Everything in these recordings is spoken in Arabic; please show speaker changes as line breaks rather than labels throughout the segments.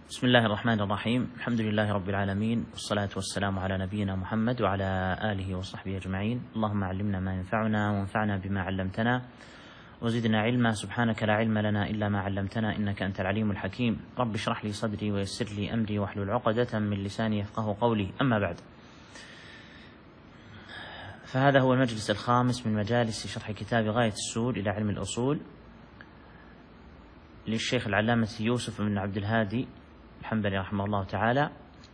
بسم الله الرحمن الرحيم. الحمد لله رب العالمين، والصلاة والسلام على نبينا محمد وعلى آله وصحبه أجمعين. اللهم علمنا ما ينفعنا وانفعنا بما علمتنا وزدنا علما. سبحانك لا علم لنا إلا ما علمتنا إنك أنت العليم الحكيم. رب اشرح لي صدري ويسر لي أمري واحلل عقدة من لساني يفقه قولي. أما بعد، فهذا هو المجلس الخامس من مجالس شرح كتاب غاية السول إلى علم الأصول للشيخ العلامة يوسف بن عبد الهادي الحنبلي رحمه الله تعالى.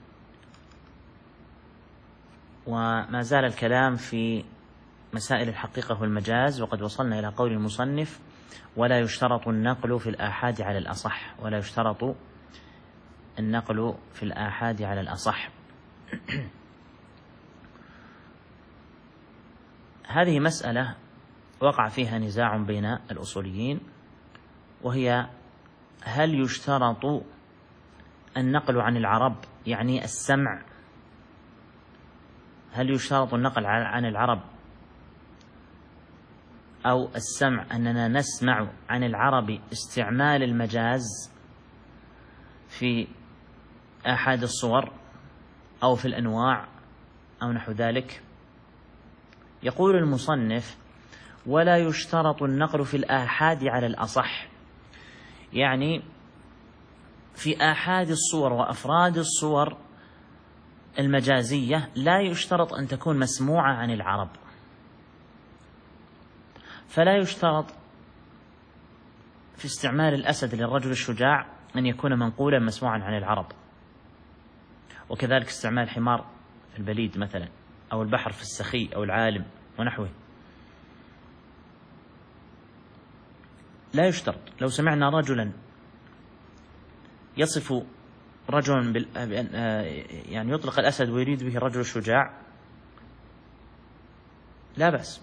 وما زال الكلام في مسائل الحقيقة والمجاز، وقد وصلنا إلى قول المصنف: ولا يشترط النقل في الآحاد على الأصح. ولا يشترط النقل في الآحاد على الأصح. هذه مسألة وقع فيها نزاع بين الأصوليين، وهي: هل يشترط النقل عن العرب، يعني السمع؟ هل يشترط النقل عن العرب أو السمع، أننا نسمع عن العرب استعمال المجاز في آحاد الصور أو في الأنواع أو نحو ذلك؟ يقول المصنف: ولا يشترط النقل في الآحاد على الأصح، يعني في آحاد الصور وأفراد الصور المجازية لا يشترط أن تكون مسموعة عن العرب. فلا يشترط في استعمال الأسد للرجل الشجاع أن يكون منقولا مسموعا عن العرب، وكذلك استعمال الحمار في البليد مثلا، أو البحر في السخي، أو العالم ونحوه. لا يشترط. لو سمعنا رجلا يصف رجلا يعني يطلق الأسد ويريد به الرجل الشجاع، لا بأس.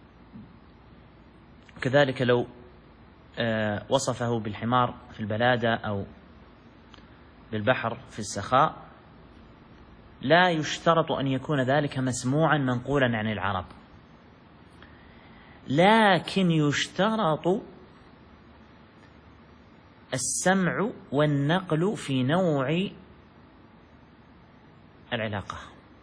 كذلك لو وصفه بالحمار في البلادة أو بالبحر في السخاء، لا يشترط أن يكون ذلك مسموعا منقولا عن العرب، لكن يشترط السمع والنقل في نوع العلاقة،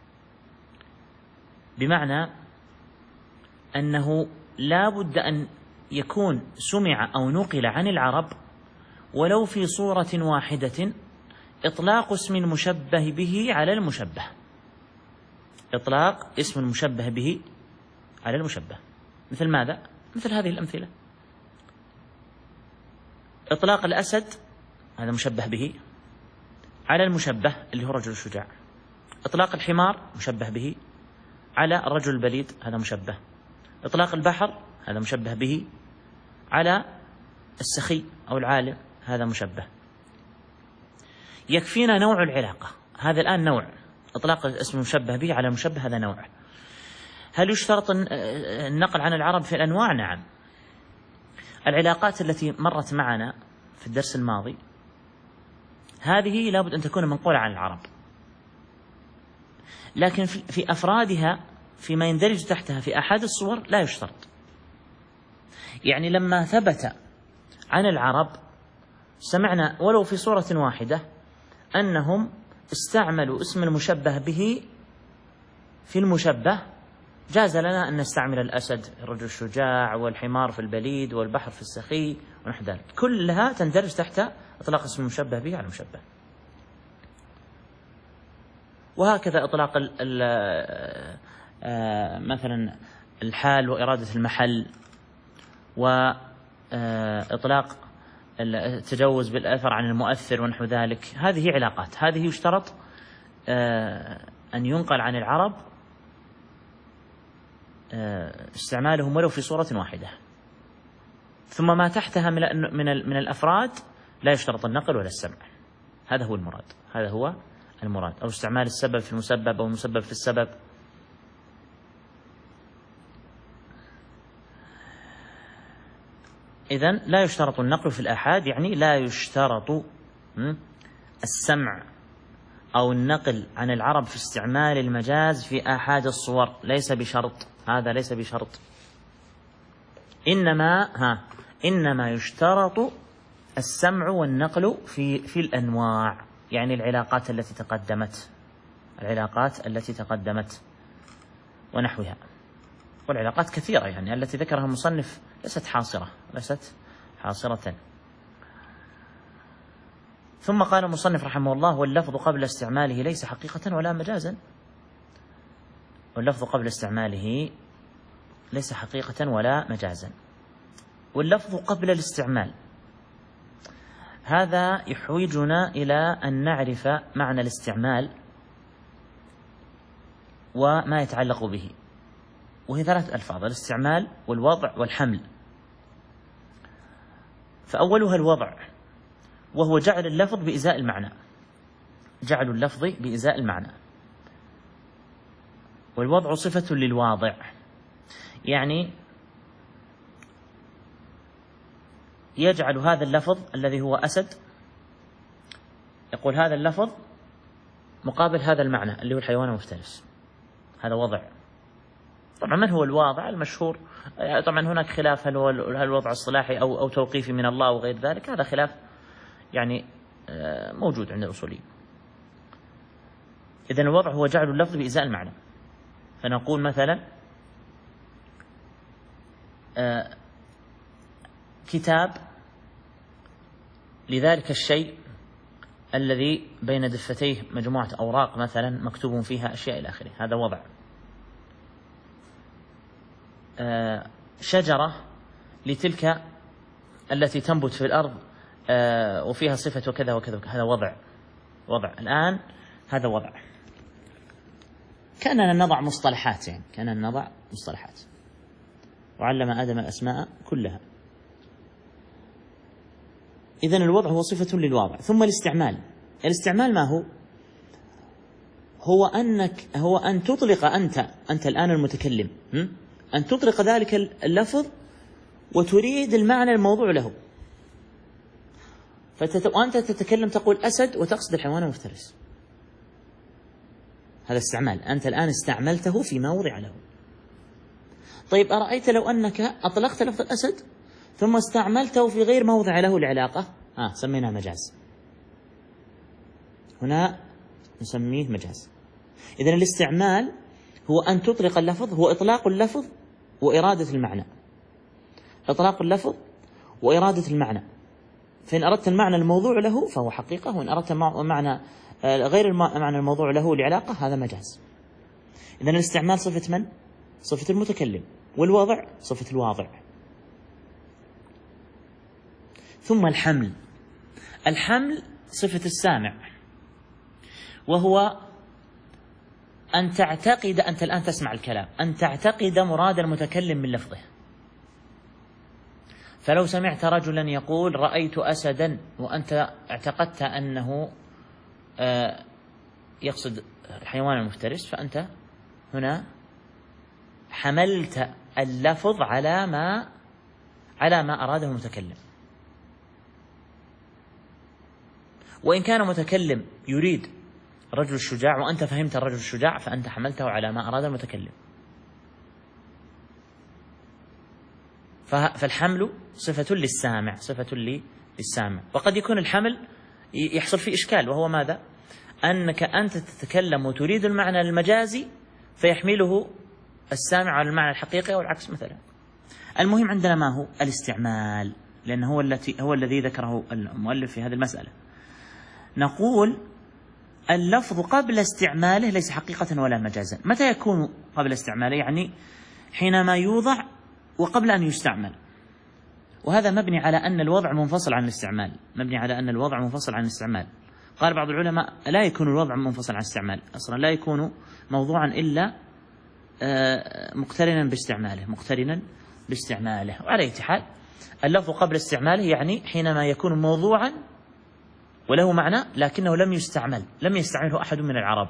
بمعنى أنه لا بد أن يكون سمع أو نقل عن العرب ولو في صورة واحدة إطلاق اسم المشبه به على المشبه. إطلاق اسم المشبه به على المشبه، مثل ماذا؟ مثل هذه الأمثلة: إطلاق الأسد، هذا مشبه به، على المشبه اللي هو الرجل الشجاع. إطلاق الحمار مشبه به على الرجل البليد، هذا مشبه. إطلاق البحر هذا مشبه به على السخي أو العالم، هذا مشبه. يكفينا نوع العلاقة. هذا الآن نوع إطلاق اسم المشبه به على المشبه، هذا نوع. هل يشترط النقل عن العرب في الأنواع؟ نعم. العلاقات التي مرت معنا في الدرس الماضي هذه لابد أن تكون منقولة عن العرب، لكن في أفرادها، فيما يندرج تحتها في آحاد الصور، لا يشترط. يعني لما ثبت عن العرب سمعنا ولو في صورة واحدة أنهم استعملوا اسم المشبه به في المشبه، جاز لنا أن نستعمل الأسد الرجل الشجاع والحمار في البليد والبحر في السخي ونحو ذلك، كلها تندرج تحت إطلاق اسم المشبه به على المشبه. وهكذا إطلاق مثلا الحال وإرادة المحل، وإطلاق التجوز بالأثر عن المؤثر ونحو ذلك. هذه علاقات، هذه يشترط أن ينقل عن العرب استعمالهم ولو في صورة واحدة. ثم ما تحتها من الأفراد لا يشترط النقل ولا السمع. هذا هو المراد، هذا هو المراد. أو استعمال السبب في المسبب أو المسبب في السبب. إذن لا يشترط النقل في الآحاد، يعني لا يشترط السمع أو النقل عن العرب في استعمال المجاز في آحاد الصور، ليس بشرط. هذا ليس بشرط. إنما يشترط السمع والنقل في الأنواع، يعني العلاقات التي تقدمت ونحوها. والعلاقات كثيرة يعني التي ذكرها المصنف ليست حاصرة. ثم قال المصنف رحمه الله: واللفظ قبل استعماله ليس حقيقة ولا مجازا. واللفظ قبل استعماله ليس حقيقة ولا مجازا. واللفظ قبل الاستعمال هذا يحوجنا إلى أن نعرف معنى الاستعمال وما يتعلق به، وهي 3 ألفاظ: الاستعمال والوضع والحمل. فأولها الوضع، وهو جعل اللفظ بإزاء المعنى. والوضع صفة للواضع، يعني يجعل هذا اللفظ الذي هو أسد، يقول هذا اللفظ مقابل هذا المعنى اللي هو الحيوان المفترس، هذا وضع. طبعا من هو الواضع المشهور؟ طبعا هناك خلاف، هل هو الوضع الصلاحي أو توقيفي من الله وغير ذلك، هذا خلاف يعني موجود عند الأصوليين. إذن الوضع هو جعل اللفظ بإزاء المعنى. فنقول مثلا كتاب لذلك الشيء الذي بين دفتيه مجموعة أوراق مثلا مكتوب فيها أشياء إلى آخره، هذا وضع. شجرة لتلك التي تنبت في الأرض وفيها صفة وكذا وكذا، هذا وضع. الآن هذا وضع. كأننا نضع مصطلحات وعلم آدم الأسماء كلها. إذن الوضع هو صفة للواضع. ثم الاستعمال ما هو؟ هو أن تطلق أنت الآن المتكلم، أن تطلق ذلك اللفظ وتريد المعنى الموضوع له. وأنت تتكلم تقول أسد وتقصد الحيوان المفترس، هذا استعمال. أنت الآن استعملته في موضع له. طيب أرأيت لو أنك أطلقت لفظ الأسد ثم استعملته في غير موضع له العلاقة، سميناه مجاز. هنا نسميه مجاز. إذن الاستعمال هو أن تطلق اللفظ، هو إطلاق اللفظ وإرادة المعنى. فإن أردت المعنى الموضوع له فهو حقيقة، وإن أردت معنى غير المعنى الموضوع له لعلاقة هذا مجاز. إذن الاستعمال صفة من؟ صفة المتكلم، والوضع صفة الواضع. ثم الحمل صفة السامع، وهو أن تعتقد، أنت الآن تسمع الكلام، أن تعتقد مراد المتكلم من لفظه. فلو سمعت رجلا يقول رأيت أسدا وأنت اعتقدت أنه يقصد الحيوان المفترس، فأنت هنا حملت اللفظ على ما أراده المتكلم. وإن كان متكلم يريد الرجل الشجاع وأنت فهمت الرجل الشجاع، فأنت حملته على ما أراد المتكلم. فالحمل صفة للسامع. وقد يكون الحمل يحصل فيه إشكال، وهو ماذا؟ أنك أنت تتكلم وتريد المعنى المجازي فيحمله السامع على المعنى الحقيقي والعكس مثلا. المهم عندنا ما هو الاستعمال، لأنه هو الذي ذكره المؤلف في هذه المسألة. نقول اللفظ قبل استعماله ليس حقيقة ولا مجازا. متى يكون قبل استعماله؟ يعني حينما يوضع وقبل أن يستعمل. وهذا مبني على أن الوضع منفصل عن الاستعمال. قال بعض العلماء لا يكون الوضع منفصل عن الاستعمال، أصلا لا يكون موضوعا إلا مقترنا باستعماله. وعلى أي حال اللفظ قبل استعماله يعني حينما يكون موضوعا وله معنى لكنه لم يستعمله أحد من العرب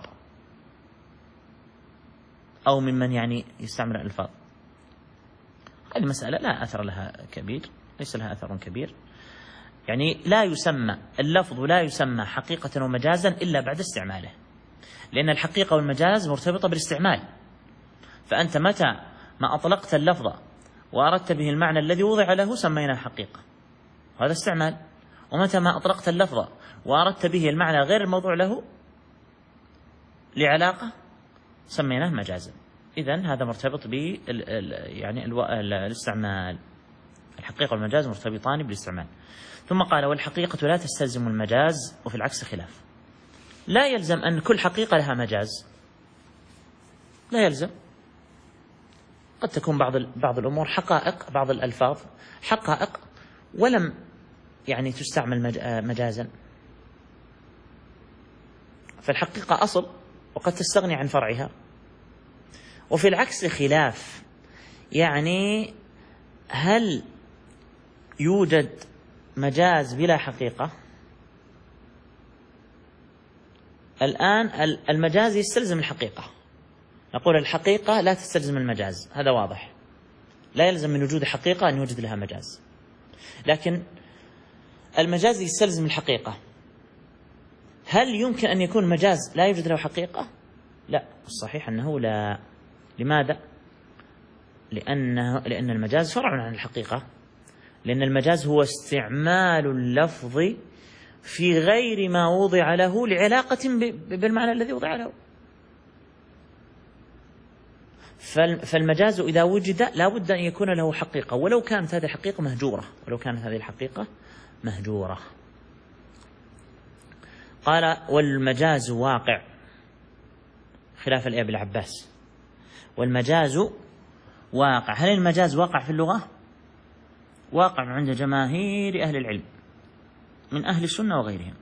أو ممن يعني يستعمل الألفاظ. هذه المسألة لا أثر لها كبير، ليس لها أثر كبير. يعني اللفظ لا يسمى حقيقة ومجازا إلا بعد استعماله، لأن الحقيقة والمجاز مرتبطة بالاستعمال. فأنت متى ما أطلقت اللفظ وأردت به المعنى الذي وضع له سميناه حقيقة، هذا استعمال. ومتى ما أطلقت اللفظ وأردت به المعنى غير الموضوع له لعلاقة سميناه مجازا. إذن هذا مرتبط ب يعني الاستعمال. الحقيقة والمجاز مرتبطان بالاستعمال. ثم قال: والحقيقة لا تستلزم المجاز، وفي العكس خلاف. لا يلزم أن كل حقيقة لها مجاز، لا يلزم. قد تكون بعض الأمور حقائق، بعض الألفاظ حقائق ولم يعني تستعمل مجازا، فالحقيقة أصل وقد تستغني عن فرعها. وفي العكس خلاف، يعني هل يوجد مجاز بلا حقيقة؟ الآن المجاز يستلزم الحقيقة، نقول الحقيقة لا تستلزم المجاز، هذا واضح، لا يلزم من وجود حقيقة أن يوجد لها مجاز. لكن المجاز يستلزم الحقيقة، هل يمكن أن يكون مجاز لا يوجد له حقيقة؟ لا، الصحيح أنه لا. لماذا؟ لأن المجاز فرع عن الحقيقة، لأن المجاز هو استعمال اللفظ في غير ما وضع له لعلاقة بالمعنى الذي وضع له. فالمجاز إذا وجد لا بد أن يكون له حقيقة، ولو كانت هذه الحقيقة مهجورة، قال: والمجاز واقع، خلاف لأبي العباس. والمجاز واقع. هل المجاز واقع في اللغة؟ واقع عند جماهير أهل العلم من أهل السنة وغيرهم.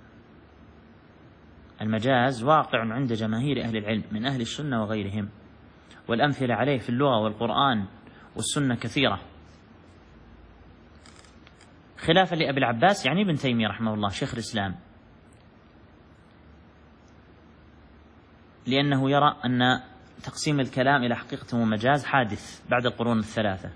المجاز واقع عند جماهير أهل العلم من أهل السنة وغيرهم، والأمثلة عليه في اللغة والقرآن والسنة كثيرة، خلافا لأبي العباس، يعني ابن تيمية رحمه الله شيخ الإسلام، لأنه يرى أن تقسيم الكلام إلى حقيقة ومجاز حادث بعد القرون الثلاثة،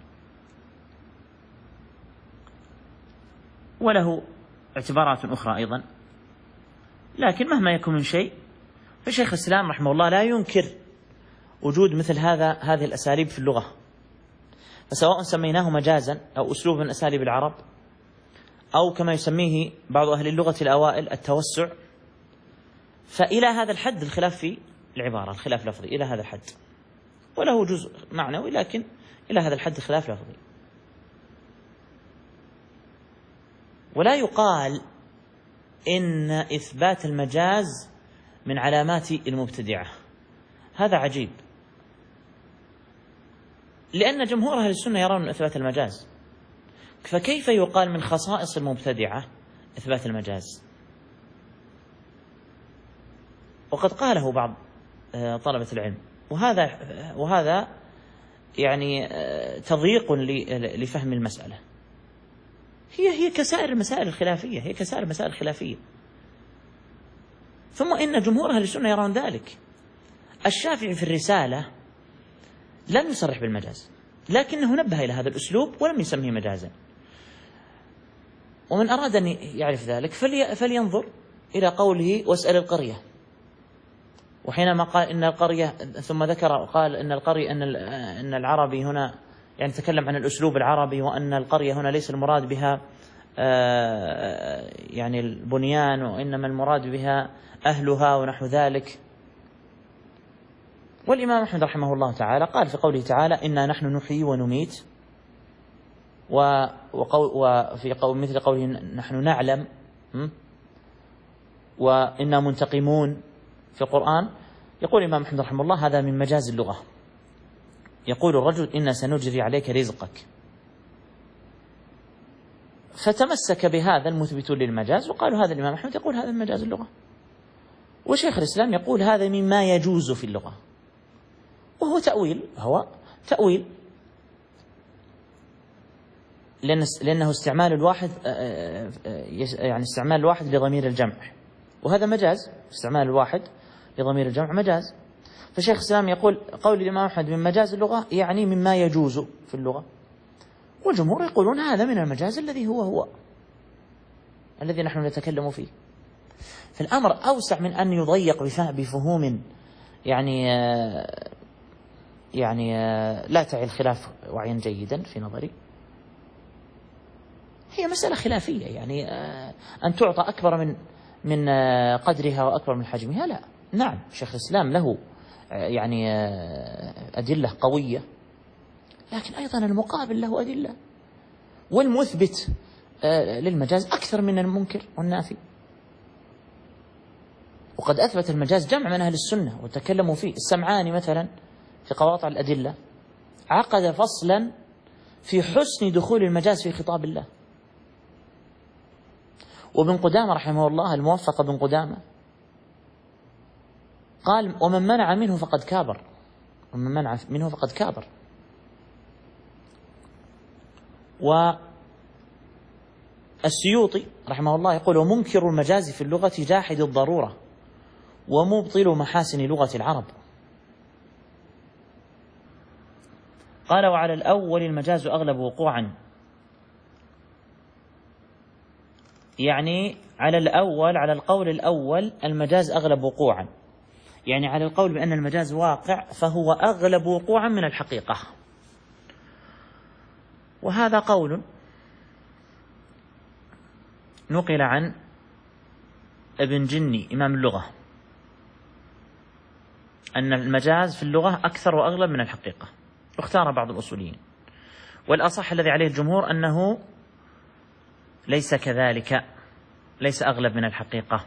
وله اعتبارات أخرى أيضا. لكن مهما يكون من شيء، فشيخ الإسلام رحمه الله لا ينكر وجود مثل هذه الأساليب في اللغة، فسواء سميناه مجازا أو أسلوب من أساليب العرب، أو كما يسميه بعض أهل اللغة الأوائل التوسع، فإلى هذا الحد الخلاف في العبارة، الخلاف لفظي إلى هذا الحد، وله جزء معنوي، لكن إلى هذا الحد خلاف لفظي. ولا يقال إن إثبات المجاز من علامات المبتدعة، هذا عجيب، لأن جمهور أهل السنة يرون إثبات المجاز، فكيف يقال من خصائص المبتدعة إثبات المجاز؟ وقد قاله بعض طلبة العلم، وهذا يعني تضييق لفهم المسألة. هي كسائر المسائل الخلافية، ثم إن جمهور أهل السنة يرون ذلك. الشافعي في الرسالة لم يصرح بالمجاز، لكنه نبه إلى هذا الأسلوب ولم يسميه مجازا. ومن أراد أن يعرف ذلك فلينظر إلى قوله: واسأل القرية. وحينما قال إن القرية، ثم ذكر قال إن القرية أن العربي هنا يعني تكلم عن الأسلوب العربي، وأن القرية هنا ليس المراد بها يعني البنيان، وإنما المراد بها أهلها ونحو ذلك. والإمام أحمد رحمه الله تعالى قال في قوله تعالى: إنا نحن نحيي ونميت، وفي مثل قوله: نحن نعلم، وإنا منتقمون في القرآن. يقول الإمام أحمد رحمه الله: هذا من مجاز اللغة. يقول الرجل: إنا سنجري عليك رزقك، فتمسك بهذا المثبتون للمجاز، وقالوا هذا الإمام أحمد يقول هذا من مجاز اللغة، وشيخ الإسلام يقول هذا مما يجوز في اللغة، وهو تأويل، لأنه استعمال الواحد، يعني استعمال الواحد لضمير الجمع، وهذا مجاز، استعمال الواحد لضمير الجمع مجاز. فشيخ الإسلام يقول قول الإمام أحمد من مجاز اللغة يعني مما يجوز في اللغة، والجمهور يقولون هذا من المجاز الذي هو الذي نحن نتكلم فيه. فالأمر أوسع من أن يضيق بفهوم يعني لا تعي الخلاف وعيا جيدا في نظري. هي مسألة خلافية، يعني أن تعطى أكبر من قدرها وأكبر من حجمها، لا. نعم شيخ الإسلام له يعني أدلة قوية، لكن أيضا المقابل له أدلة، والمثبت للمجاز أكثر من المنكر والنافي. وقد أثبت المجاز جمع من أهل السنة وتكلموا فيه. السمعاني مثلا في قواطع الأدلة عقد فصلا في حسن دخول المجاز في خطاب الله. وابن قدامة رحمه الله، الموفق بن قدامة، قال ومن منع منه فقد كابر، ومن منع منه فقد كابر. والسيوطي رحمه الله يقول ومنكر المجاز في اللغة جاحد الضرورة ومبطل محاسن لغة العرب. قال وعلى الأول المجاز أغلب وقوعا، يعني على الأول، على القول الأول المجاز أغلب وقوعا، يعني على القول بأن المجاز واقع فهو أغلب وقوعا من الحقيقة. وهذا قول نقل عن ابن جني إمام اللغة أن المجاز في اللغة أكثر وأغلب من الحقيقة، واختار بعض الأصوليين. والأصح الذي عليه الجمهور أنه ليس كذلك، ليس أغلب من الحقيقة.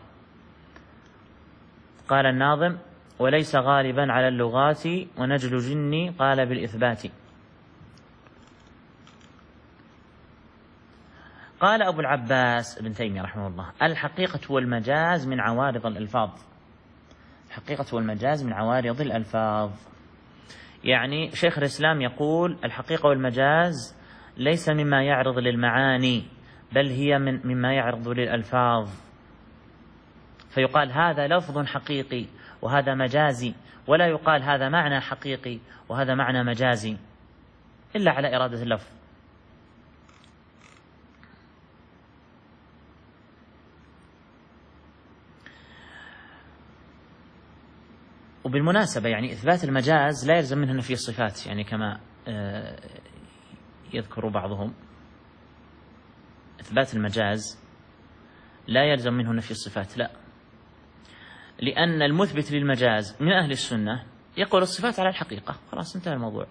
قال الناظم وليس غالبا على اللغات ونجل جني قال بالإثبات. قال أبو العباس ابن تيمية رحمه الله الحقيقة والمجاز من عوارض الألفاظ، الحقيقة والمجاز من عوارض الألفاظ. يعني شيخ الإسلام يقول الحقيقة والمجاز ليس مما يعرض للمعاني، بل هي مما يعرض للألفاظ. فيقال هذا لفظ حقيقي وهذا مجازي، ولا يقال هذا معنى حقيقي وهذا معنى مجازي إلا على إرادة اللفظ. وبالمناسبة يعني إثبات المجاز لا يلزم منه نفي الصفات، يعني كما يذكر بعضهم، إثبات المجاز لا يلزم منه نفي الصفات، لا، لأن المثبت للمجاز من أهل السنة يقول الصفات على الحقيقة، خلاص انتهى الموضوع.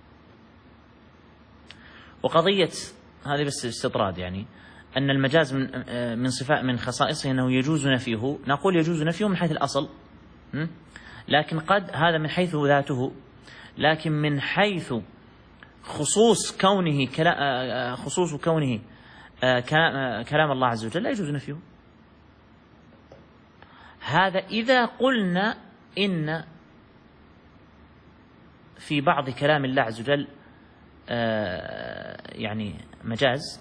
وقضية هذه بس استطراد، يعني أن المجاز من صفات من خصائصه أنه يجوز نفيه، نقول يجوز نفيه من حيث الأصل، لكن قد هذا من حيث ذاته، لكن من حيث خصوص كونه كلام الله عز وجل لا يجوز نفيه. هذا إذا قلنا إن في بعض كلام الله عز وجل يعني مجاز،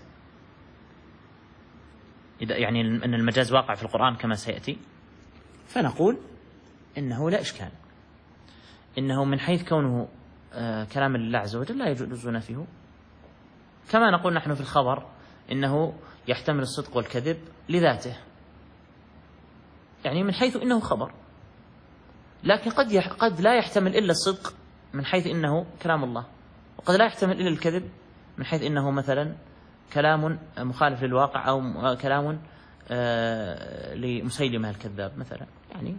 يعني أن المجاز واقع في القرآن كما سيأتي، فنقول إنه لا إشكال، إنه من حيث كونه كلام الله عز وجل لا يجوز نفيه. كما نقول نحن في الخبر إنه يحتمل الصدق والكذب لذاته، يعني من حيث إنه خبر، لكن قد لا يحتمل إلا الصدق من حيث إنه كلام الله، وقد لا يحتمل إلا الكذب من حيث إنه مثلا كلام مخالف للواقع أو كلام لمسيلمة الكذاب مثلا. يعني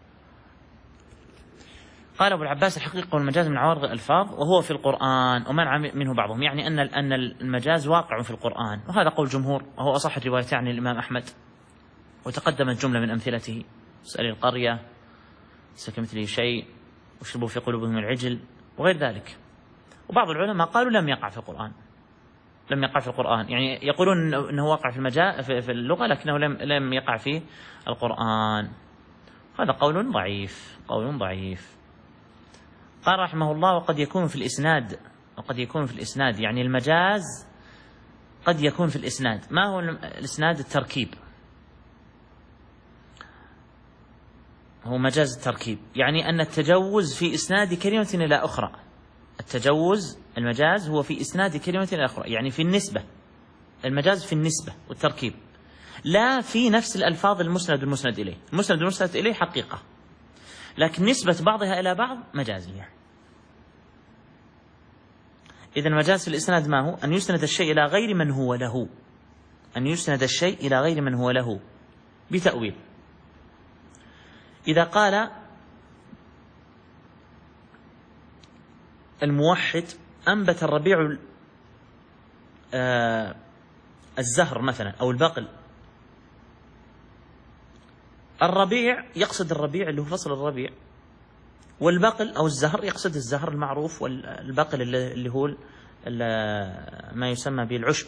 قال أبو العباس الحقيقة والمجاز من عوارض الألفاظ وهو في القرآن ومنع منه بعضهم، يعني أن المجاز واقع في القرآن، وهذا قول جمهور وهو أصح الروايات عن الإمام أحمد، وتقدمت جملة من أمثلته: اسأل القرية ليس كمثله شيء، واشربوا في قلوبهم العجل، وغير ذلك. وبعض العلماء قالوا لم يقع في القرآن، لم يقع في القرآن، يعني يقولون أنه واقع في اللغة لكنه لم يقع في القرآن. هذا قول ضعيف، قول ضعيف. قال رحمه الله وقد يكون في الإسناد، وقد يكون في الإسناد، يعني المجاز قد يكون في الإسناد. ما هو الإسناد؟ التركيب، هو مجاز التركيب، يعني أن التجوز في إسناد كلمة إلى أخرى. التجوز المجاز هو في إسناد كلمة إلى أخرى، يعني في النسبة، المجاز في النسبة والتركيب، لا في نفس الألفاظ المسند والمسند إليه. المسند والمسند إليه حقيقة، لكن نسبة بعضها إلى بعض مجازية. إذن المجاز في الإسناد ما هو؟ أن يسند الشيء إلى غير من هو له، أن يسند الشيء إلى غير من هو له بتأويل. إذا قال الموحد أنبت الربيع الزهر مثلا أو البقل، الربيع يقصد الربيع اللي هو فصل الربيع، والبقل أو الزهر يقصد الزهر المعروف، والبقل اللي هو ما يسمى بالعشب.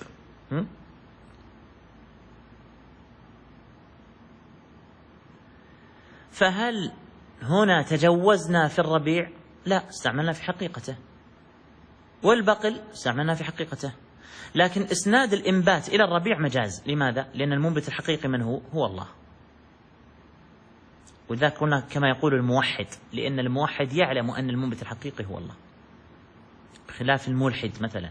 فهل هنا تجوزنا في الربيع؟ لا، استعملنا في حقيقته. والبقل استعملنا في حقيقته، لكن إسناد الإنبات إلى الربيع مجاز. لماذا؟ لأن المنبت الحقيقي من هو الله. وذاك قلنا كما يقول الموحد، لأن الموحد يعلم أن المنبت الحقيقي هو الله، بخلاف الملحد مثلا.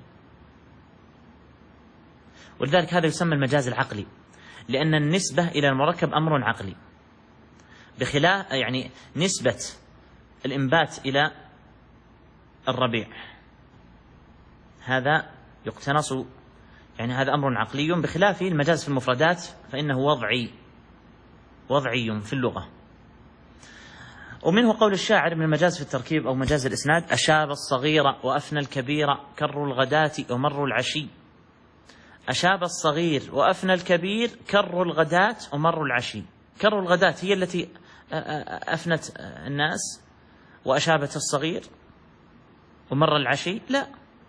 ولذلك هذا يسمى المجاز العقلي، لأن النسبة إلى المركب أمر عقلي، بخلاف يعني نسبة الإنبات إلى الربيع هذا يقتنص، يعني هذا أمر عقلي، بخلاف المجاز في المفردات فإنه وضعي في اللغة. ومنه قول الشاعر من المجاز في التركيب أو مجاز الإسناد: أشاب الصغير وأفنى الكبير كر الغداة ومر العشي. أشاب الصغير وأفنى الكبير كر الغداة ومر العشي. كر الغداة هي التي أفنت الناس وأشابت الصغير، ومر العشي لا،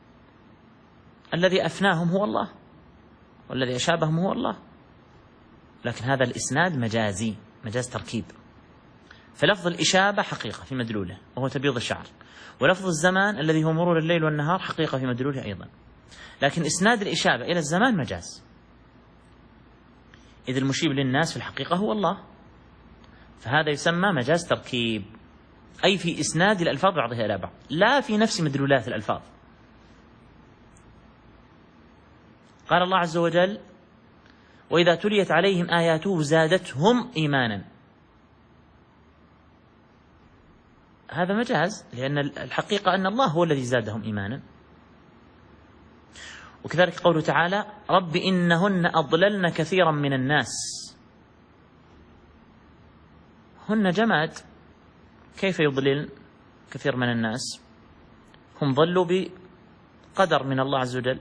الذي أفناهم هو الله والذي أشابهم هو الله. لكن هذا الإسناد مجازي، مجاز تركيب. فلفظ الإشابة حقيقة في مدلوله وهو تبييض الشعر، ولفظ الزمان الذي هو مرور الليل والنهار حقيقة في مدلوله أيضا. لكن إسناد الإشابة إلى الزمان مجاز، إذ المشيب للناس في الحقيقة هو الله، فهذا يسمى مجاز تركيب، أي في إسناد الألفاظ بعضها إلى بعض، لا في نفس مدلولات الألفاظ. قال الله عز وجل: وإذا تليت عليهم آياته زادتهم إيمانا. هذا مجاز، لأن الحقيقة أن الله هو الذي زادهم إيمانا. وكذلك قوله تعالى: رب إنهن أضللن كثيرا من الناس. هن جماد، كيف يضلل كثير من الناس؟ هم ضلوا بقدر من الله عز وجل.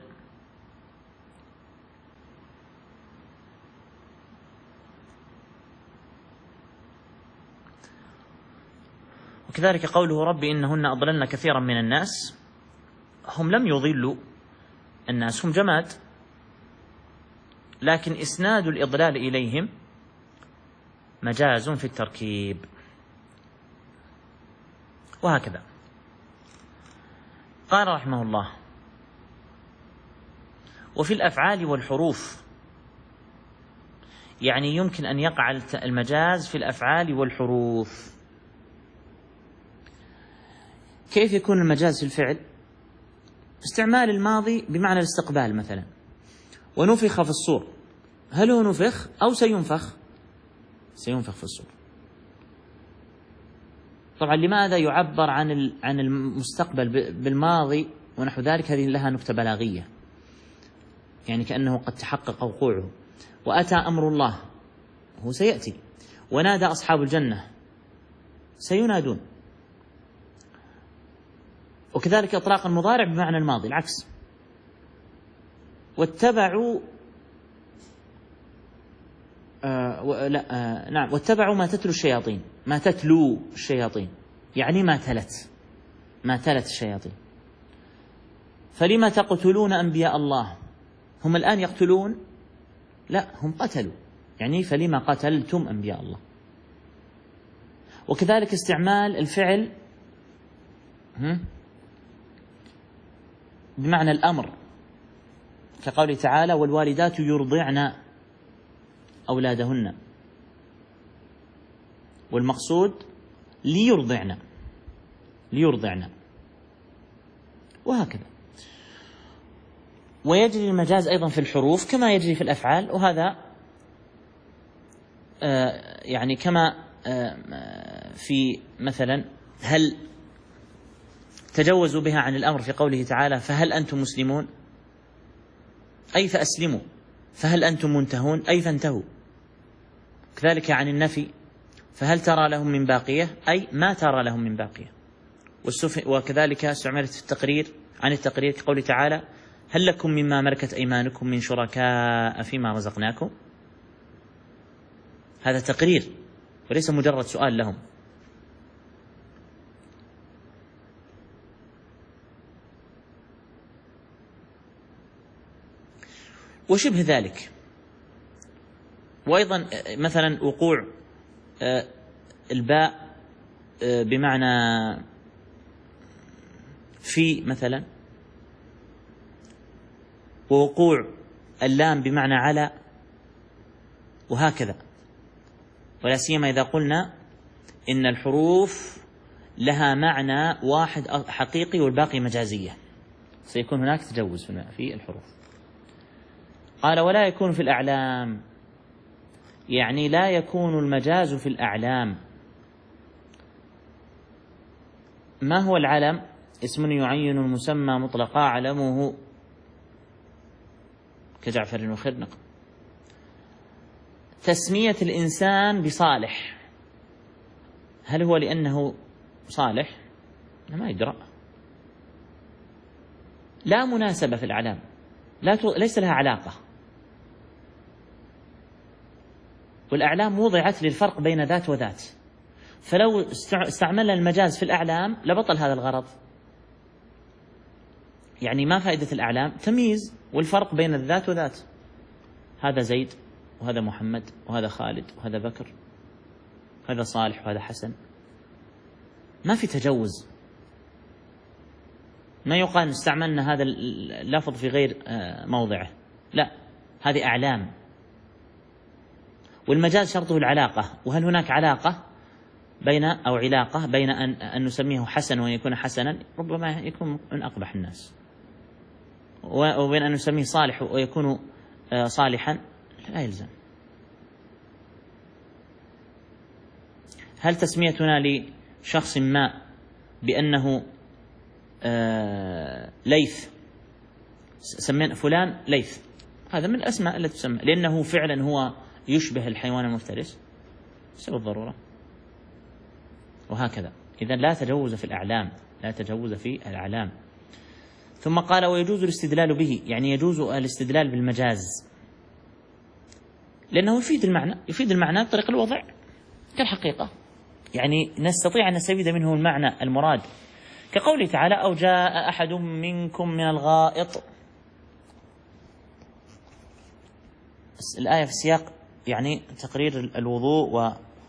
وكذلك قوله: رب إنهن أضللن كثيرا من الناس، هم لم يضلوا الناس، هم جماد، لكن إسناد الإضلال إليهم مجاز في التركيب. وهكذا قال رحمه الله: وفي الأفعال والحروف، يعني يمكن أن يقع المجاز في الأفعال والحروف. كيف يكون المجاز في الفعل؟ استعمال الماضي بمعنى الاستقبال مثلا: ونفخ في الصور. هل هو نفخ أو سينفخ؟ سينفخ في الصور. طبعا لماذا يعبر عن المستقبل بالماضي ونحو ذلك؟ هذه لها نكتة بلاغية، يعني كأنه قد تحقق وقوعه. وأتى أمر الله، هو سيأتي. ونادى أصحاب الجنة، سينادون. وكذلك إطلاق المضارع بمعنى الماضي العكس. واتبعوا نعم، واتبعوا ما تتلو الشياطين. ما تتلو الشياطين يعني ما تلت الشياطين. فلما تقتلون أنبياء الله؟ هم الآن يقتلون؟ لا، هم قتلوا، يعني فلما قتلتم أنبياء الله. وكذلك استعمال الفعل بمعنى الأمر، كقوله تعالى: والوالدات يرضعن أولادهن، والمقصود ليرضعن. وهكذا. ويجري المجاز أيضا في الحروف كما يجري في الأفعال، وهذا يعني كما في مثلا هل تجوزوا بها عن الأمر في قوله تعالى: فهل أنتم مسلمون؟ أي فأسلموا، فهل أنتم منتهون أي فانتهوا. كذلك عن النفي فهل ترى لهم من باقية أي ما ترى لهم من باقية. وكذلك استعملت في التقرير عن التقرير كقوله تعالى هل لكم مما ملكت أيمانكم من شركاء فيما رزقناكم. هذا تقرير وليس مجرد سؤال لهم. وشبه ذلك. وأيضا مثلا وقوع الباء بمعنى في مثلا، ووقوع اللام بمعنى على، وهكذا. ولا سيما إذا قلنا إن الحروف لها معنى واحد حقيقي والباقي مجازية، سيكون هناك تجوز في الحروف. قال ولا يكون في الأعلام، يعني لا يكون المجاز في الأعلام. ما هو العلم؟ اسم يعين المسمى مطلقا علمه كجعفر وخرنق. تسمية الإنسان بصالح، هل هو لأنه صالح؟ ما يدرى، لا مناسبة في الأعلام، ليس لها علاقة. والأعلام وضعت للفرق بين ذات وذات، فلو استعملنا المجاز في الأعلام لبطل هذا الغرض. يعني ما فائدة الأعلام؟ تمييز والفرق بين الذات وذات، هذا زيد وهذا محمد وهذا خالد وهذا بكر، هذا صالح وهذا حسن. ما في تجوز، ما يقال استعملنا هذا اللفظ في غير موضعه، لا، هذه أعلام. والمجاز شرطه العلاقة، وهل هناك علاقة بين أو علاقة بين أن نسميه حسن وأن يكون حسنا، ربما يكون من أقبح الناس، وبين أن نسميه صالح ويكون صالحا، لا يلزم. هل تسميتنا لشخص ما بأنه ليث، سمينا فلان ليث، هذا من الأسماء التي تسمى لأنه فعلا هو يشبه الحيوان المفترس بسبب الضرورة، وهكذا. إذن لا تجوز في الأعلام، لا تجوز في الأعلام. ثم قال ويجوز الاستدلال به، يعني يجوز الاستدلال بالمجاز لأنه يفيد المعنى بطريق الوضع كالحقيقة، يعني نستطيع أن نستفيد منه المعنى المراد، كقوله تعالى أو جاء أحد منكم من الغائط. الآية في السياق يعني تقرير الوضوء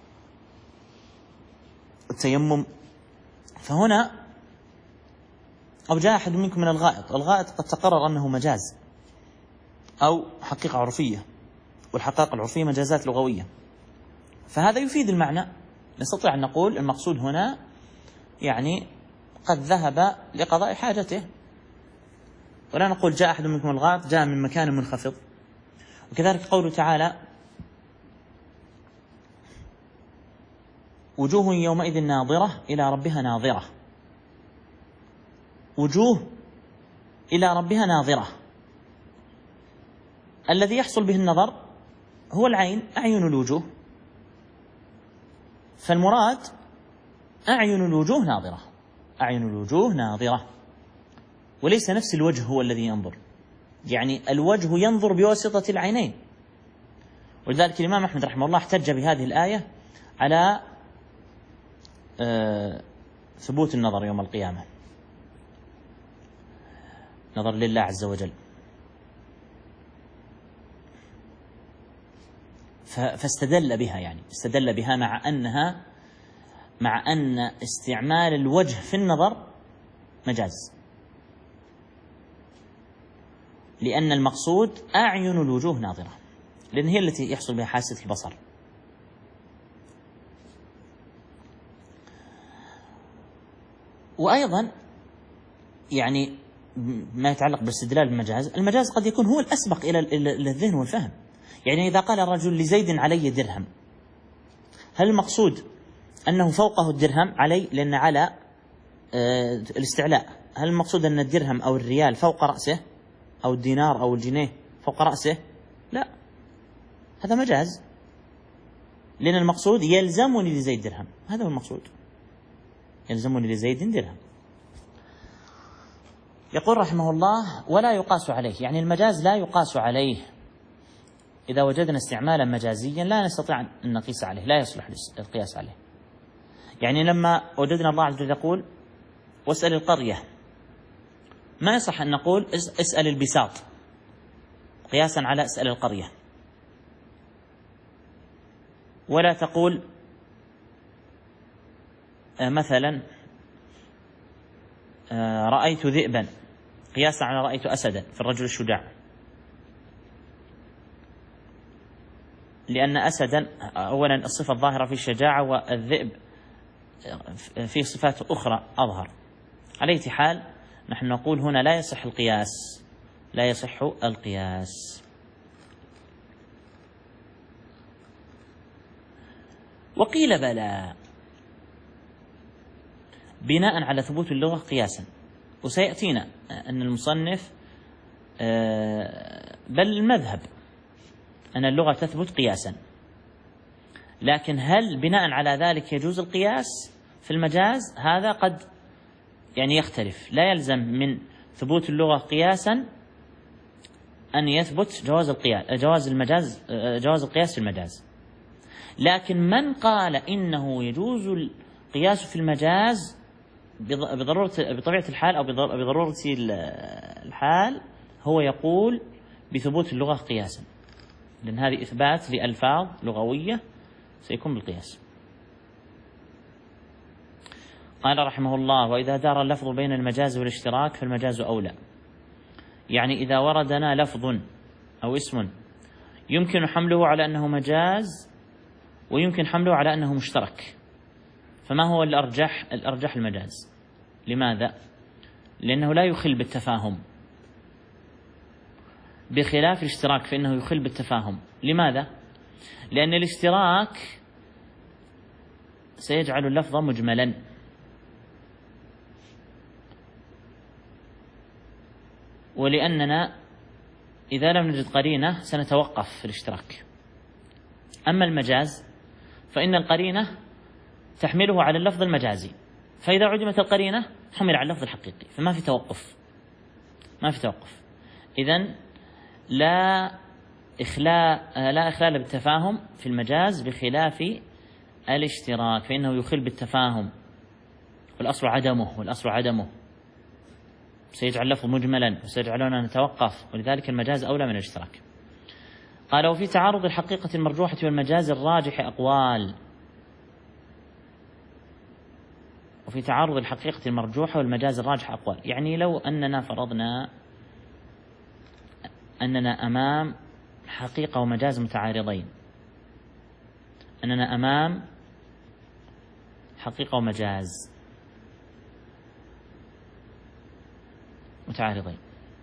والتيمم، فهنا أو جاء أحد منكم من الغائط. الغائط قد تقرر أنه مجاز أو حقيقة عرفية، والحقائق العرفية مجازات لغوية، فهذا يفيد المعنى. نستطيع أن نقول المقصود هنا يعني قد ذهب لقضاء حاجته، ولا نقول جاء أحد منكم من الغائط جاء من مكان منخفض. وكذلك قوله تعالى وجوه يومئذ ناظرة إلى ربها ناظرة، وجوه إلى ربها ناظرة، الذي يحصل به النظر هو العين، أعين الوجوه، فالمراد أعين الوجوه ناظرة، أعين الوجوه ناظرة، وليس نفس الوجه هو الذي ينظر، يعني الوجه ينظر بواسطة العينين. ولذلك الإمام أحمد رحمه الله احتج بهذه الآية على ثبوت النظر يوم القيامة، نظر لله عز وجل، فاستدل بها، يعني استدل بها مع أن استعمال الوجه في النظر مجاز، لأن المقصود أعين الوجوه ناظرة، لأن هي التي يحصل بها حاسة البصر. وأيضا يعني ما يتعلق بالاستدلال بالمجاز، المجاز قد يكون هو الأسبق إلى الذهن والفهم. يعني إذا قال الرجل لزيد علي درهم، هل المقصود أنه فوقه الدرهم علي لأن على الاستعلاء؟ هل المقصود أن الدرهم أو الريال فوق رأسه، أو الدينار أو الجنيه فوق رأسه؟ لا، هذا مجاز، لأن المقصود يلزمني لزيد درهم، هذا هو المقصود، يلزمني لزيد درهم. يقول رحمه الله: ولا يقاس عليه، يعني المجاز لا يقاس عليه. إذا وجدنا استعمالا مجازيا لا نستطيع أن نقيس عليه، لا يصلح القياس عليه. يعني لما وجدنا الله عز وجل يقول: واسأل القرية، ما يصح أن نقول اسأل البساط قياسا على اسأل القرية، ولا تقول مثلا رأيت ذئبا قياسا على رأيت أسدا في الرجل الشجاع، لأن أسدا أولا الصفة الظاهرة في الشجاعة، والذئب فيه صفات أخرى أظهر. على أي حال نحن نقول هنا لا يصح القياس، لا يصح القياس. وقيل بلى، بناء على ثبوت اللغة قياسا. وسيأتينا أن المصنف بل المذهب أن اللغة تثبت قياسا، لكن هل بناء على ذلك يجوز القياس في المجاز؟ هذا قد يعني يختلف. لا يلزم من ثبوت اللغة قياسا أن يثبت جواز القياس في المجاز. لكن من قال إنه يجوز القياس في المجاز بطبيعة الحال أو بضرورة الحال، هو يقول بثبوت اللغة قياسا، لأن هذه إثبات لألفاظ لغوية سيكون بالقياس. قال رحمه الله: وإذا دار اللفظ بين المجاز والاشتراك فالمجاز أولى. يعني إذا وردنا لفظ أو اسم يمكن حمله على أنه مجاز ويمكن حمله على أنه مشترك، فما هو الأرجح؟ الأرجح المجاز. لماذا؟ لأنه لا يخل بالتفاهم، بخلاف الاشتراك فإنه يخل بالتفاهم. لماذا؟ لأن الاشتراك سيجعل اللفظ مجملا، ولأننا إذا لم نجد قرينة سنتوقف في الاشتراك. أما المجاز فإن القرينة تحمله على اللفظ المجازي، فإذا عدمت القرينة حمل على اللفظ الحقيقي، فما في توقف، ما في توقف. إذن لا إخلال بالتفاهم في المجاز بخلاف الاشتراك، فإنه يخل بالتفاهم، والأصل عدمه سيجعل اللفظ مجملا وسيجعلنا نتوقف، ولذلك المجاز أولى من الاشتراك. قال: وفي تعارض الحقيقة المرجوحة والمجاز الراجح أقوال. وفي تعارض الحقيقة المرجوحة والمجاز الراجح أقوال، يعني لو أننا فرضنا أننا أمام حقيقة ومجاز متعارضين، أننا أمام حقيقة ومجاز متعارضين،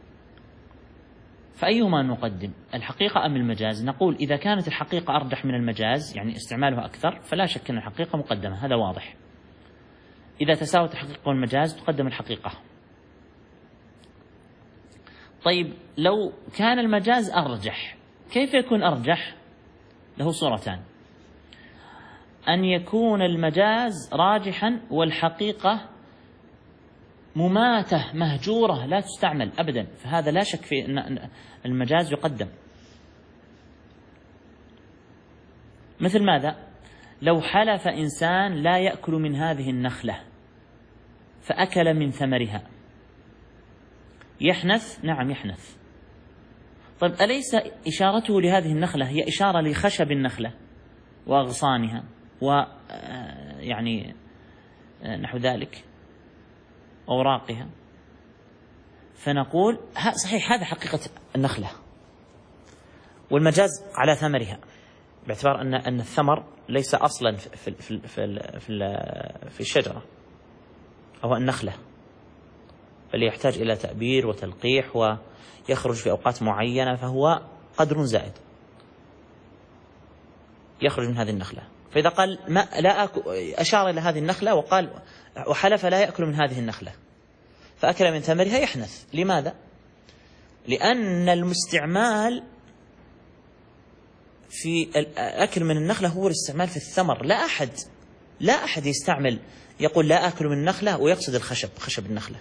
فأيهما نقدم، الحقيقة أم المجاز؟ نقول إذا كانت الحقيقة أرجح من المجاز، يعني استعمالها أكثر، فلا شك أن الحقيقة مقدمة، هذا واضح. إذا تساوت الحقيقة والمجاز تقدم الحقيقة. طيب لو كان المجاز أرجح، كيف يكون أرجح؟ له صورتان: أن يكون المجاز راجحا والحقيقة مماتة مهجورة لا تستعمل أبدا، فهذا لا شك في أن المجاز يقدم. مثل ماذا؟ لو حلف إنسان لا يأكل من هذه النخلة فأكل من ثمرها، يحنث؟ نعم يحنث. طيب أليس إشارته لهذه النخلة هي إشارة لخشب النخلة وأغصانها ويعني نحو ذلك أوراقها؟ فنقول صحيح هذا حقيقة النخلة، والمجاز على ثمرها، باعتبار أن الثمر ليس أصلا في الشجرة أو النخلة، بل يحتاج إلى تأبير وتلقيح ويخرج في أوقات معينة، فهو قدر زائد يخرج من هذه النخلة. فإذا قال أشار إلى هذه النخلة وقال وحلف لا يأكل من هذه النخلة فأكل من ثمرها، يحنث. لماذا؟ لأن الاستعمال في الأكل من النخلة هو الاستعمال في الثمر. لا أحد يستعمل يقول لا أكل من النخلة ويقصد خشب النخلة.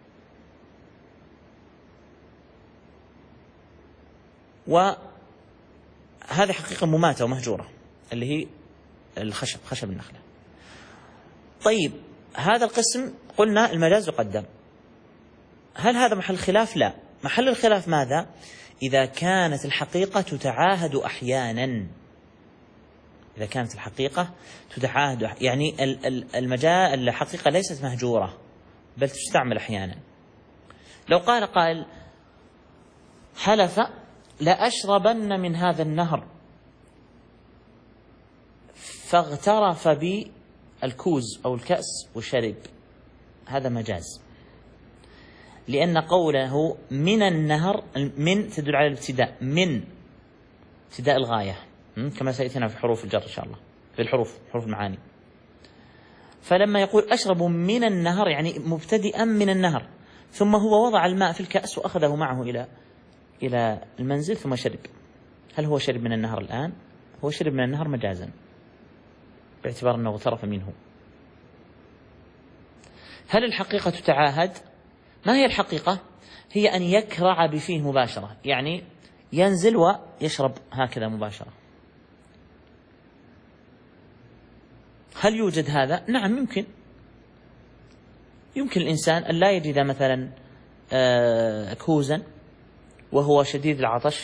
وهذه حقيقة مماتة ومهجورة اللي هي خشب النخلة. طيب هذا القسم قلنا المجاز يقدم. هل هذا محل خلاف؟ لا، محل الخلاف ماذا؟ إذا كانت الحقيقة تتعاهد أحيانا. إذا كانت الحقيقة تتعاهد يعني الحقيقة ليست مهجورة بل تستعمل أحيانا. لو قال قائل حلف لأشربن من هذا النهر فاغترف بي الكوز أو الكأس وشرب، هذا مجاز، لأن قوله من النهر من تدل على الابتداء، من ابتداء الغاية كما سيأتينا في حروف الجر إن شاء الله، في حروف المعاني. فلما يقول أشرب من النهر يعني مبتدئا من النهر، ثم هو وضع الماء في الكأس وأخذه معه إلى المنزل ثم شرب. هل هو شرب من النهر الآن؟ هو شرب من النهر مجازا باعتبار أنه اغترف منه. هل الحقيقة تتعاهد؟ ما هي الحقيقة؟ هي أن يكرع بفيه مباشرة، يعني ينزل ويشرب هكذا مباشرة. هل يوجد هذا؟ نعم يمكن الإنسان أن لا يجد مثلا كوزا وهو شديد العطش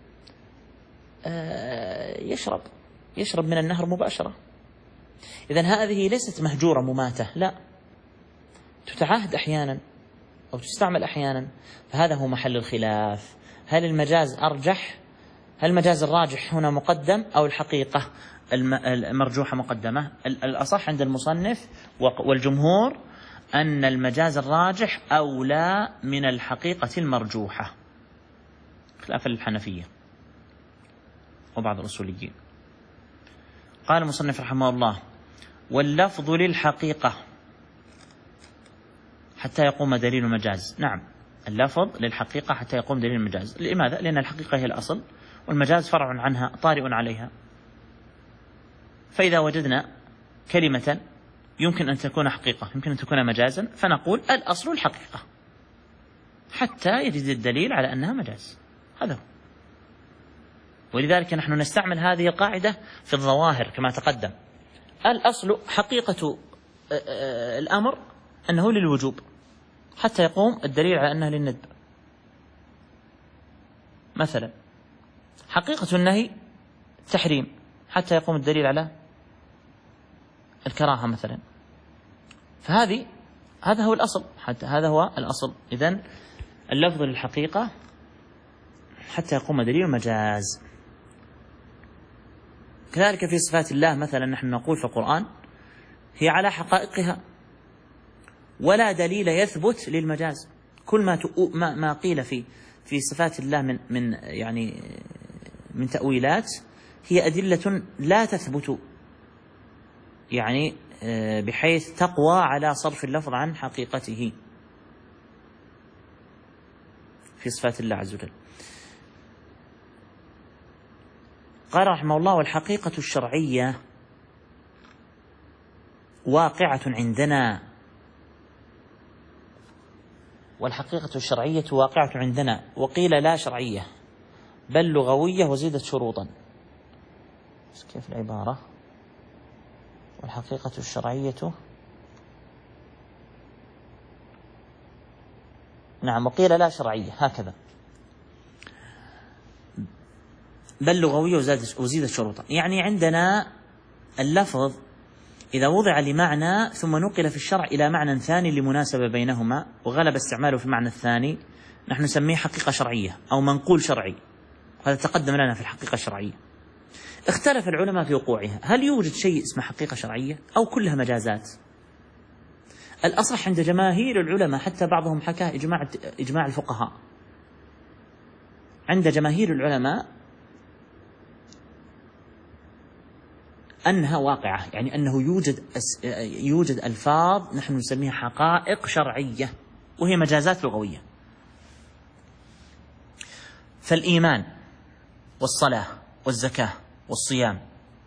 يشرب من النهر مباشرة. إذن هذه ليست مهجورة مماتة، لا، تتعاهد أحيانا أو تستعمل أحيانا. فهذا هو محل الخلاف. هل المجاز أرجح؟ هل المجاز الراجح هنا مقدم أو الحقيقة المرجوحة مقدمة؟ الأصح عند المصنف والجمهور أن المجاز الراجح أولى من الحقيقة المرجوحة، خلافا للحنفية وبعض الأصوليين. قال المصنف رحمه الله: واللفظ للحقيقة حتى يقوم دليل المجاز. نعم، اللفظ للحقيقة حتى يقوم دليل المجاز. لماذا؟ لأن الحقيقة هي الأصل والمجاز فرع عنها طارئ عليها. فإذا وجدنا كلمة يمكن أن تكون حقيقة يمكن أن تكون مجازا فنقول الأصل الحقيقة حتى يجد الدليل على أنها مجاز. هذا هو. ولذلك نحن نستعمل هذه القاعدة في الظواهر كما تقدم. الأصل حقيقة الأمر أنه للوجوب حتى يقوم الدليل على أنه للندب. مثلا حقيقة النهي تحريم حتى يقوم الدليل على الكراهة مثلا. هذا هو الأصل، حتى هذا هو الأصل. إذن اللفظ للحقيقة حتى يقوم دليل المجاز. كذلك في صفات الله مثلا نحن نقول في القرآن هي على حقائقها ولا دليل يثبت للمجاز. كل ما قيل في صفات الله من تأويلات هي أدلة لا تثبت، يعني بحيث تقوى على صرف اللفظ عن حقيقته في صفات الله عز وجل. قال رحمه الله: والحقيقة الشرعية واقعة عندنا. والحقيقة الشرعية واقعة عندنا، وقيل لا شرعية بل لغوية وزيدت شروطا. كيف العبارة؟ والحقيقة الشرعية، نعم، وقيل لا شرعية هكذا، بل لغوية وزيدت شروطا. يعني عندنا اللفظ إذا وضع لمعنى ثم نقل في الشرع إلى معنى ثاني لمناسبة بينهما وغلب استعماله في المعنى الثاني نحن نسميه حقيقة شرعية أو منقول شرعي. هذا تقدم لنا في الحقيقة الشرعية. اختلف العلماء في وقوعها، هل يوجد شيء اسمه حقيقة شرعية أو كلها مجازات؟ الأصح عند جماهير العلماء، حتى بعضهم حكى إجماع الفقهاء، عند جماهير العلماء أنها واقعة، يعني أنه يوجد ألفاظ نحن نسميها حقائق شرعية وهي مجازات لغوية. فالإيمان والصلاة والزكاة والصيام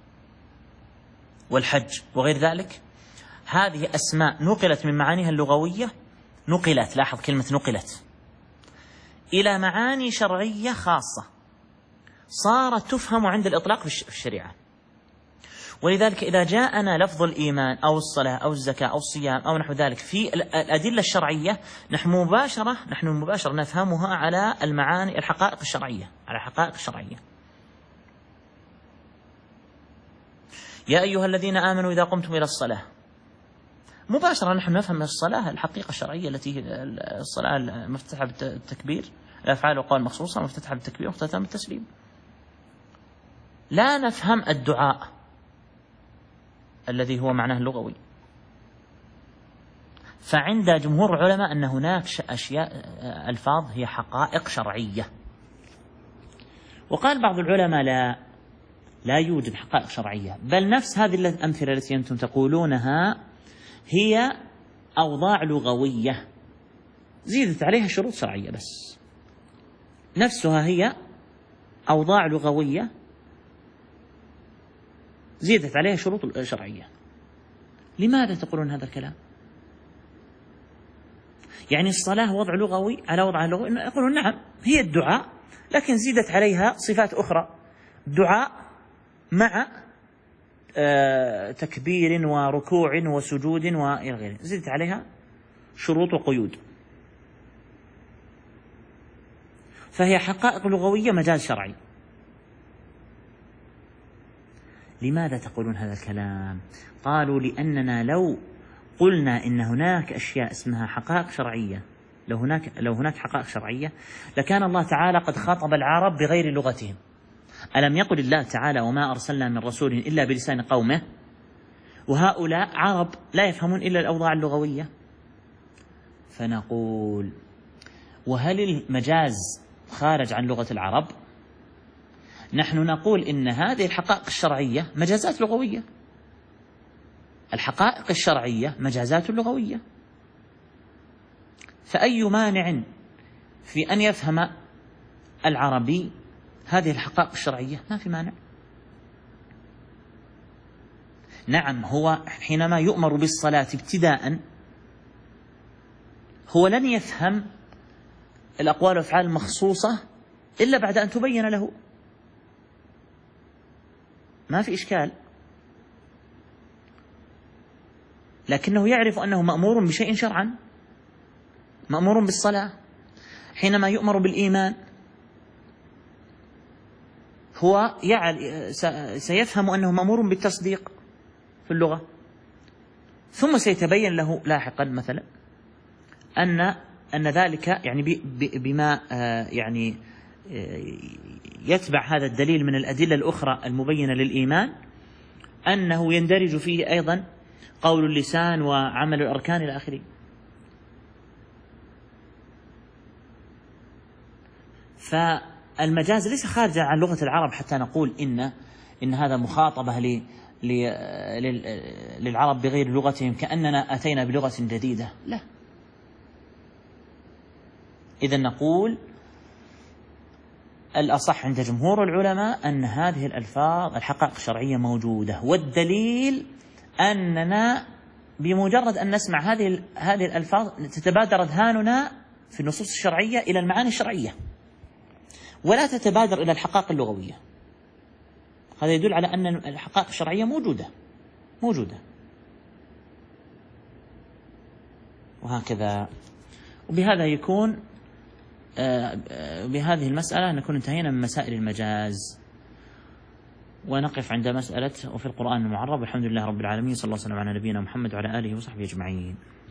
والحج وغير ذلك، هذه أسماء نقلت من معانيها اللغوية، نقلت، لاحظ كلمة نقلت، إلى معاني شرعية خاصة صارت تفهم عند الإطلاق في الشريعة. ولذلك إذا جاءنا لفظ الإيمان أو الصلاة أو الزكاة أو الصيام أو نحو ذلك في الأدلة الشرعية، نحن مباشرة نفهمها على المعاني الحقائق الشرعية، على الحقائق الشرعية. يا أيها الذين آمنوا إذا قمتم إلى الصلاة، مباشرة نحن نفهم الصلاة الحقيقة الشرعية التي الصلاة المفتتحة بالتكبير، الأفعال والأقوال مخصوصة مفتتحة بالتكبير ومختتمة بالتسليم. لا نفهم الدعاء الذي هو معناه اللغوي. فعند جمهور العلماء أن هناك أشياء ألفاظ هي حقائق شرعية. وقال بعض العلماء لا يوجد حقائق شرعية، بل نفس هذه الأمثلة التي أنتم تقولونها هي أوضاع لغوية زيدت عليها شروط شرعية، بس نفسها هي أوضاع لغوية زيدت عليها شروط شرعية. لماذا تقولون هذا الكلام؟ يعني الصلاة وضع لغوي على وضع لغوي، يقولون نعم هي الدعاء، لكن زيدت عليها صفات أخرى، دعاء مع تكبير وركوع وسجود وإلى غيره، زيدت عليها شروط وقيود، فهي حقائق لغوية مجاز شرعي. لماذا تقولون هذا الكلام؟ قالوا لأننا لو قلنا إن هناك أشياء اسمها حقائق شرعية، لو هناك حقائق شرعية لكان الله تعالى قد خاطب العرب بغير لغتهم. ألم يقل الله تعالى وما أرسلنا من رسول إلا بلسان قومه، وهؤلاء عرب لا يفهمون إلا الأوضاع اللغوية. فنقول وهل المجاز خارج عن لغة العرب؟ نحن نقول إن هذه الحقائق الشرعية مجازات لغوية، الحقائق الشرعية مجازات لغوية، فأي مانع في أن يفهم العربي هذه الحقائق الشرعية؟ ما في مانع. نعم هو حينما يؤمر بالصلاة ابتداء هو لن يفهم الأقوال والأفعال المخصوصة إلا بعد أن تبين له، ما في إشكال، لكنه يعرف أنه مأمور بشيء شرعا، مأمور بالصلاة. حينما يؤمر بالإيمان هو سيفهم أنه مأمور بالتصديق في اللغة، ثم سيتبين له لاحقا مثلا أن ذلك يعني بما يعني يتبع هذا الدليل من الأدلة الأخرى المبينة للإيمان أنه يندرج فيه أيضا قول اللسان وعمل الأركان إلى آخره. فالمجاز ليس خارجا عن لغة العرب حتى نقول إن هذا مخاطبة للعرب بغير لغتهم كأننا أتينا بلغة جديدة، لا. إذن نقول الأصح عند جمهور العلماء أن هذه الألفاظ الحقائق الشرعية موجودة، والدليل أننا بمجرد أن نسمع هذه الألفاظ تتبادر أذهاننا في النصوص الشرعية إلى المعاني الشرعية ولا تتبادر إلى الحقائق اللغوية. هذا يدل على أن الحقائق الشرعية موجودة. وهكذا. وبهذا يكون بهذه المسألة نكون انتهينا من مسائل المجاز، ونقف عند مسألة وفي القرآن المعرب. والحمد لله رب العالمين، صلى الله عليه وسلم على نبينا محمد وعلى آله وصحبه أجمعين.